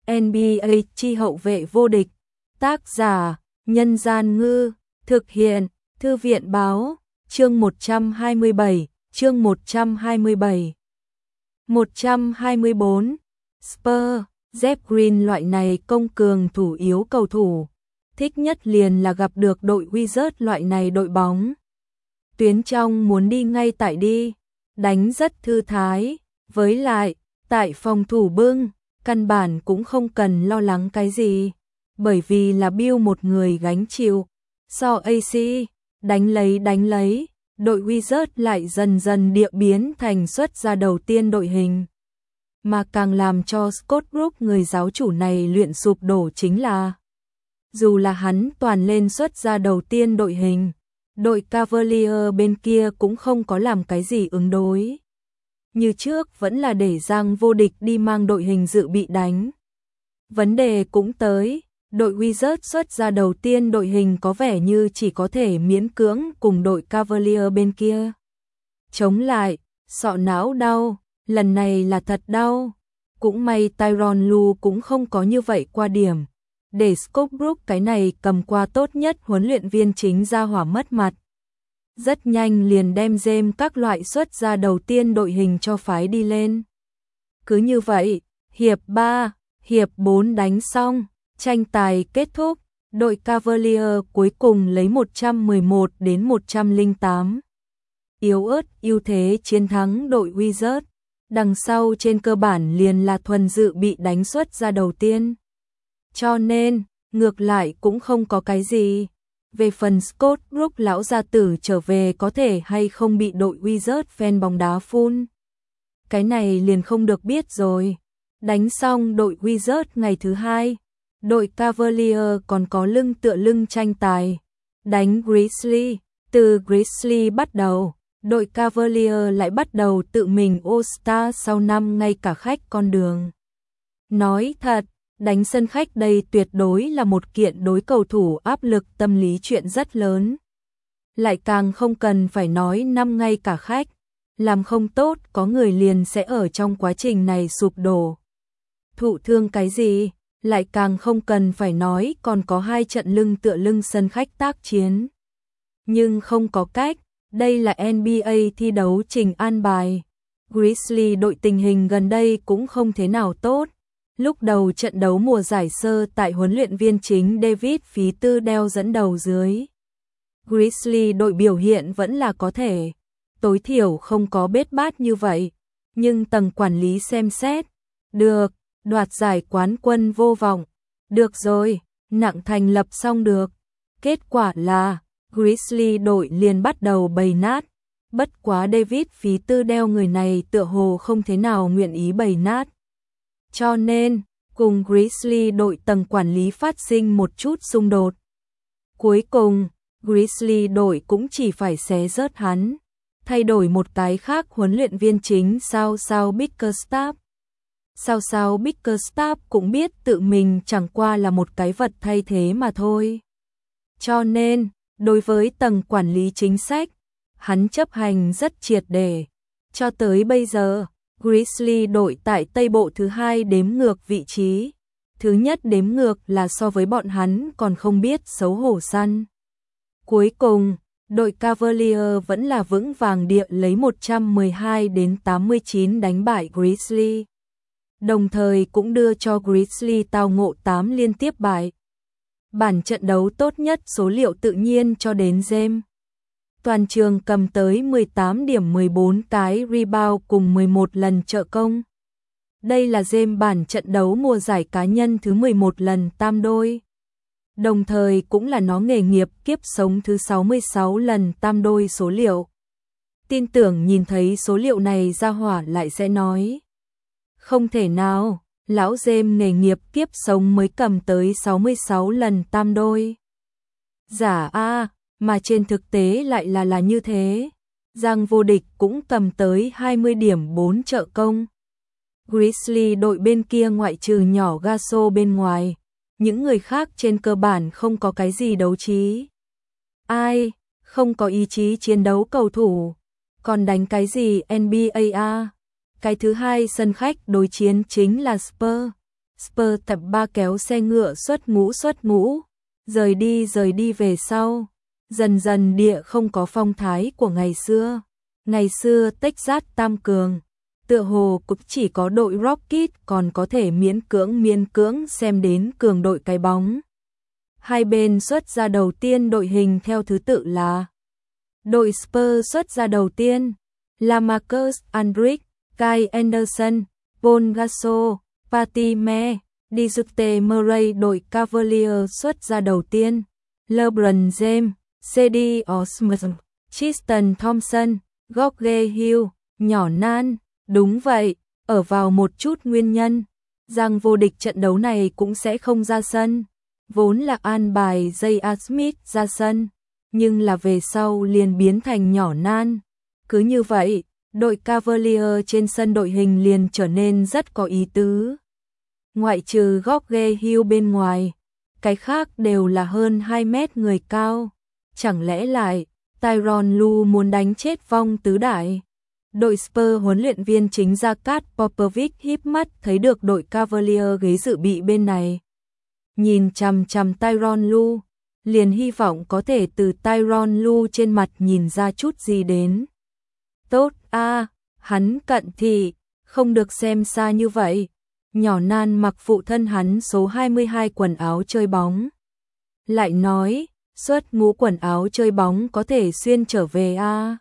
NBA chi hậu vệ vô địch. Tác giả: Nhân Gian Ngư. Thực hiện: Thư viện Báo. Chương 127. Chương 127. 124. Spurs. Jeff Green loại này công cường thủ yếu cầu thủ. Thích nhất liền là gặp được đội Wizards loại này đội bóng. Tuyến trong muốn đi ngay tại đi. Đánh rất thư thái. Với lại, tại phòng thủ bưng, căn bản cũng không cần lo lắng cái gì. Bởi vì là Bill một người gánh chịu. So AC, đánh lấy, đội Wizards lại dần dần địa biến thành xuất ra đầu tiên đội hình. Mà càng làm cho Scott Brooks người giáo chủ này luyện sụp đổ chính là dù là hắn toàn lên xuất ra đầu tiên đội hình, đội Cavalier bên kia cũng không có làm cái gì ứng đối. Như trước vẫn là để Giang vô địch đi mang đội hình dự bị đánh. Vấn đề cũng tới, đội Wizards xuất ra đầu tiên đội hình có vẻ như chỉ có thể miễn cưỡng cùng đội Cavalier bên kia. Chống lại, sọ não đau, lần này là thật đau. Cũng may Tyronn Lue cũng không có như vậy qua điểm. Để Scott Brooks cái này cầm qua tốt nhất huấn luyện viên chính ra hỏa mất mặt. Rất nhanh liền đem James các loại xuất ra đầu tiên đội hình cho phái đi lên. Cứ như vậy, hiệp 3, hiệp 4 đánh xong, tranh tài kết thúc, đội Cavalier cuối cùng lấy 111-108. Yếu ớt ưu thế chiến thắng đội Wizards, đằng sau trên cơ bản liền là thuần dự bị đánh xuất ra đầu tiên. Cho nên, ngược lại cũng không có cái gì. Về phần Scott Brooks lão gia tử trở về có thể hay không bị đội Wizards fan bóng đá phun. Cái này liền không được biết rồi. Đánh xong đội Wizards ngày thứ hai, đội Cavalier còn có lưng tựa lưng tranh tài. Đánh Grizzly, từ Grizzly bắt đầu, đội Cavalier lại bắt đầu tự mình All-Star sau năm ngay cả khách con đường. Nói thật, đánh sân khách đây tuyệt đối là một kiện đối cầu thủ áp lực tâm lý chuyện rất lớn. Lại càng không cần phải nói năm ngay cả khách, làm không tốt có người liền sẽ ở trong quá trình này sụp đổ. Thụ thương cái gì, lại càng không cần phải nói còn có 2 trận lưng tựa lưng sân khách tác chiến. Nhưng không có cách, đây là NBA thi đấu trình an bài. Grizzly đội tình hình gần đây cũng không thế nào tốt. Lúc đầu trận đấu mùa giải sơ tại huấn luyện viên chính David Phí Tư đeo dẫn đầu dưới. Grizzly đội biểu hiện vẫn là có thể, tối thiểu không có bết bát như vậy, nhưng tầng quản lý xem xét, được, đoạt giải quán quân vô vọng, được rồi, nặng thành lập xong được. Kết quả là, Grizzly đội liền bắt đầu bày nát, bất quá David Phí Tư đeo người này tựa hồ không thế nào nguyện ý bày nát. Cho nên, cùng Grizzly đội tầng quản lý phát sinh một chút xung đột. Cuối cùng, Grizzly đội cũng chỉ phải xé rớt hắn, thay đổi một cái khác huấn luyện viên chính sao Bickerstaff. Sao Bickerstaff cũng biết tự mình chẳng qua là một cái vật thay thế mà thôi. Cho nên, đối với tầng quản lý chính sách, hắn chấp hành rất triệt để. Cho tới bây giờ, Grizzly đội tại Tây Bộ thứ 2 đếm ngược vị trí. Thứ nhất đếm ngược là so với bọn hắn còn không biết xấu hổ săn. Cuối cùng, đội Cavalier vẫn là vững vàng địa lấy 112-89 đánh bại Grizzly. Đồng thời cũng đưa cho Grizzly tao ngộ 8 liên tiếp bại. Bản trận đấu tốt nhất số liệu tự nhiên cho đến James. Toàn trường cầm tới 18 điểm 14 cái rebound cùng 11 lần trợ công. Đây là James bản trận đấu mùa giải cá nhân thứ 11 lần tam đôi. Đồng thời cũng là nó nghề nghiệp kiếp sống thứ 66 lần tam đôi số liệu. Tin tưởng nhìn thấy số liệu này ra hỏa lại sẽ nói. Không thể nào, lão James nghề nghiệp kiếp sống mới cầm tới 66 lần tam đôi. Giả a, mà trên thực tế lại là như thế. Giang vô địch cũng cầm tới 20 điểm 4 trợ công. Grizzly đội bên kia ngoại trừ nhỏ Gaso bên ngoài, những người khác trên cơ bản không có cái gì đấu trí. Ai, không có ý chí chiến đấu cầu thủ, còn đánh cái gì NBA a? Cái thứ hai sân khách đối chiến chính là Spurs. Spurs tập 3 kéo xe ngựa xuất ngũ, rời đi về sau. Dần dần địa không có phong thái của ngày xưa. Ngày xưa Texas tam cường, tựa hồ cũng chỉ có đội Rocket còn có thể miễn cưỡng xem đến cường đội cái bóng. Hai bên xuất ra đầu tiên đội hình theo thứ tự là: đội Spurs xuất ra đầu tiên là Marcus Aldridge, Kyle Anderson, Paul Gasol, Patty Mills, Dejounte Murray. Đội Cavaliers xuất ra đầu tiên LeBron James, C.D. Osman, Tristan Thompson, George Hill. Nhỏ nan, đúng vậy, ở vào một chút nguyên nhân rằng vô địch trận đấu này cũng sẽ không ra sân. Vốn là an bài J.R. Smith ra sân, nhưng là về sau liền biến thành nhỏ nan. Cứ như vậy, đội Cavaliers trên sân đội hình liền trở nên rất có ý tứ. Ngoại trừ George Hill bên ngoài, cái khác đều là hơn 2 mét người cao. Chẳng lẽ lại Tyronn Lue muốn đánh chết vong tứ đại? Đội Spurs huấn luyện viên chính Jakat Popovich híp mắt thấy được đội Cavaliers ghế dự bị bên này. Nhìn chằm chằm Tyronn Lue, liền hy vọng có thể từ Tyronn Lue trên mặt nhìn ra chút gì đến. Tốt a, hắn cận thị, không được xem xa như vậy. Nhỏ nan mặc phụ thân hắn số 22 quần áo chơi bóng. Lại nói, xuất ngũ quần áo chơi bóng có thể xuyên trở về a.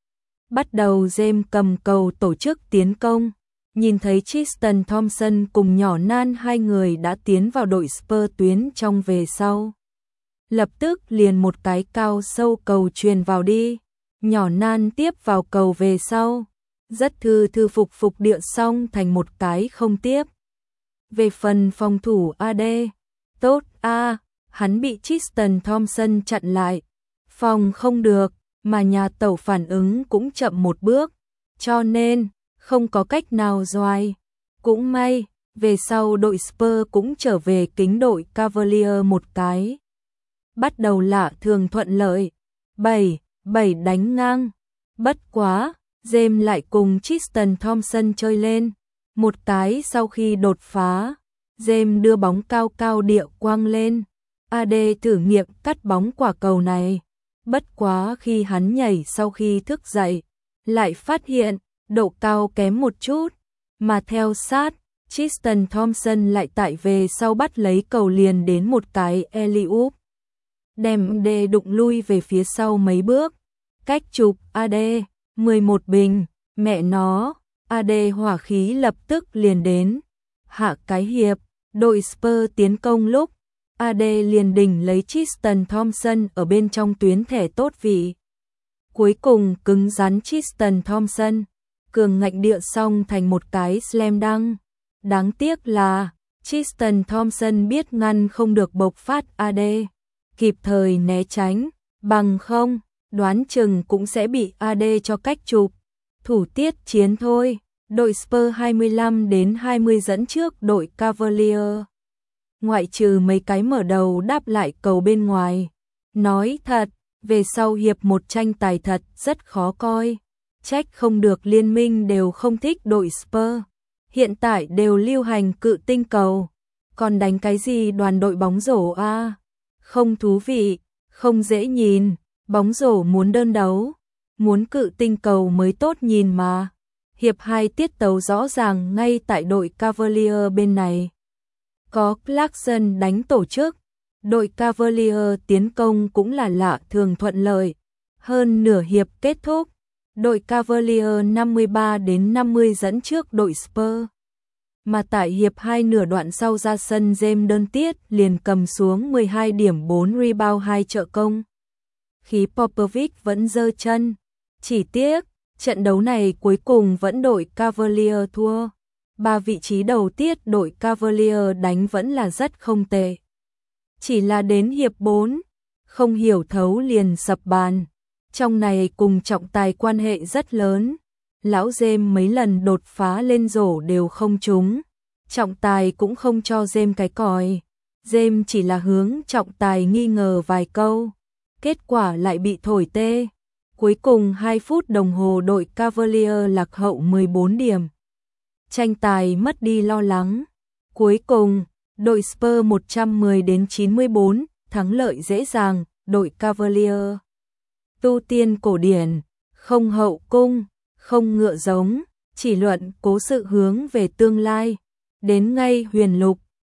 Bắt đầu James cầm cầu tổ chức tiến công, nhìn thấy Tristan Thompson cùng nhỏ nan hai người đã tiến vào đội Spurs tuyến trong về sau. Lập tức liền một cái cao sâu cầu truyền vào đi, nhỏ nan tiếp vào cầu về sau, rất thư phục địa xong thành một cái không tiếp. Về phần phòng thủ AD, tốt a, hắn bị Tristan Thompson chặn lại, phòng không được, mà nhà tẩu phản ứng cũng chậm một bước, cho nên không có cách nào doài. Cũng may, về sau đội Spurs cũng trở về kính đội Cavaliers một cái. Bắt đầu lạ thường thuận lợi, 7 đánh ngang. Bất quá, James lại cùng Tristan Thompson chơi lên. Một cái sau khi đột phá, James đưa bóng cao địa quang lên. AD thử nghiệm cắt bóng quả cầu này. Bất quá khi hắn nhảy sau khi thức dậy, lại phát hiện độ cao kém một chút, mà theo sát, Tristan Thompson lại tại về sau bắt lấy cầu liền đến một cái alley-oop. Đem AD đụng lui về phía sau mấy bước, cách chụp AD, 11 bình, mẹ nó, AD hỏa khí lập tức liền đến. Hạ cái hiệp, đội Spurs tiến công lúc, AD liền đỉnh lấy Tristan Thompson ở bên trong tuyến thẻ tốt vị. Cuối cùng cứng rắn Tristan Thompson, cường ngạnh địa xong thành một cái slam dunk. Đáng tiếc là Tristan Thompson biết ngăn không được bộc phát AD, kịp thời né tránh, bằng không, đoán chừng cũng sẽ bị AD cho cách chụp. Thủ tiết chiến thôi, đội Spurs 25-20 dẫn trước đội Cavaliers. Ngoại trừ mấy cái mở đầu đáp lại cầu bên ngoài. Nói thật, về sau hiệp một tranh tài thật rất khó coi. Trách không được liên minh đều không thích đội Spurs. Hiện tại đều lưu hành cự tinh cầu. Còn đánh cái gì đoàn đội bóng rổ a? Không thú vị, không dễ nhìn. Bóng rổ muốn đơn đấu, muốn cự tinh cầu mới tốt nhìn mà. Hiệp 2 tiết tấu rõ ràng ngay tại đội Cavaliers bên này. Có Clarkson đánh tổ chức, đội Cavaliers tiến công cũng là lạ thường thuận lợi. Hơn nửa hiệp kết thúc, đội Cavaliers 53-50 dẫn trước đội Spurs. Mà tại hiệp 2 nửa đoạn sau ra sân James đơn tiết liền cầm xuống 12 điểm 4 rebound 2 trợ công. Khi Popovich vẫn giơ chân, chỉ tiếc, trận đấu này cuối cùng vẫn đội Cavaliers thua. 3 vị trí đầu tiết đội Cavaliers đánh vẫn là rất không tệ. Chỉ là đến hiệp 4, không hiểu thấu liền sập bàn. Trong này cùng trọng tài quan hệ rất lớn. Lão James mấy lần đột phá lên rổ đều không trúng. Trọng tài cũng không cho James cái còi. James chỉ là hướng trọng tài nghi ngờ vài câu. Kết quả lại bị thổi tê. Cuối cùng 2 phút đồng hồ đội Cavaliers lạc hậu 14 điểm. Tranh tài mất đi lo lắng. Cuối cùng, đội Spurs 110-94, thắng lợi dễ dàng, đội Cavalier. Tu tiên cổ điển, không hậu cung, không ngựa giống, chỉ luận cố sự hướng về tương lai. Đến ngay huyền lục,